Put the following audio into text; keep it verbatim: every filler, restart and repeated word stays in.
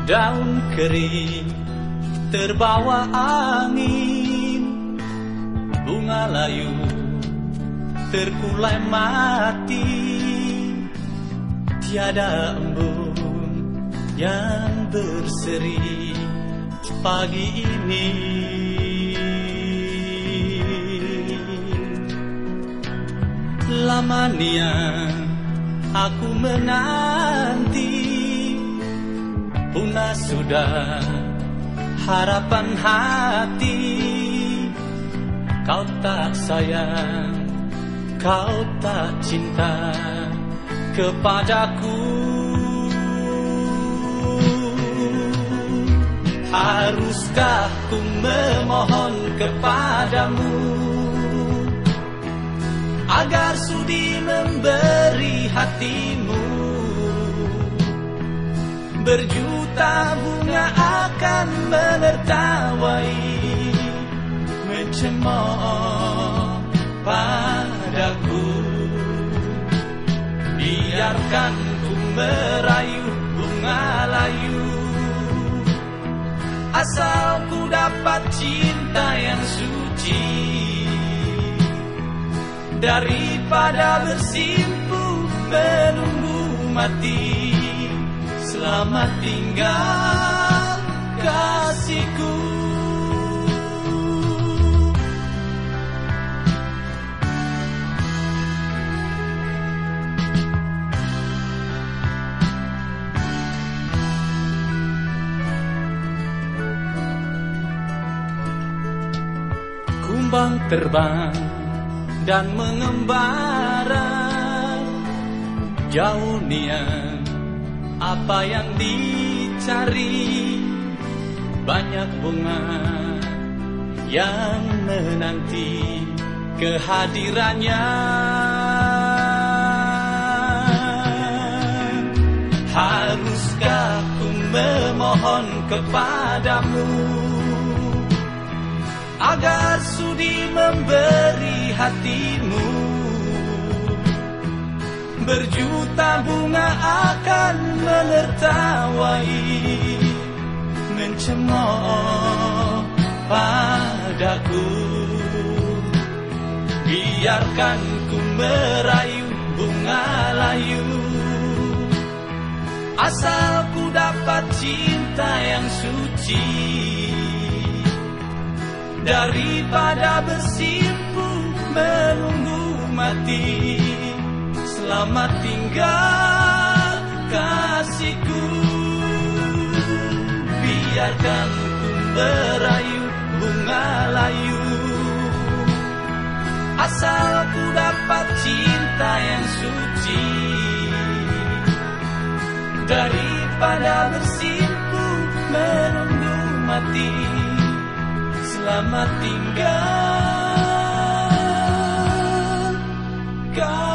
daun kering terbawa angin, bunga layu terkulai mati, tiada embun yang berseri pagi ini. Lamanya aku menanti, punah sudah harapan hati. Kau tak sayang, kau tak cinta kepadaku. Haruskah ku memohon kepadamu agar sudi memberi hatimu? Berjuta bunga akan menertawai, mencemooh padaku. Biarkan ku merayu bunga layu, asal ku dapat cinta yang suci, daripada bersimpu menunggu mati. Selamat tinggal kasihku. Kumbang terbang dan mengembara, jauh niat apa yang dicari. Banyak bunga yang menanti kehadirannya. Haruskah ku memohon kepadamu agar sudi memberi hatimu? Berjuta bunga akan menertawai, mencemooh padaku. Biarkan ku merayu bunga layu, asal ku dapat cinta yang suci, daripada bersimpu menunggu mati. Selamat tinggal kasihku. Biarkan ku merayu bunga layu, asal ku dapat cinta yang suci, daripada bersimpu menunggu mati. Selamat tinggal.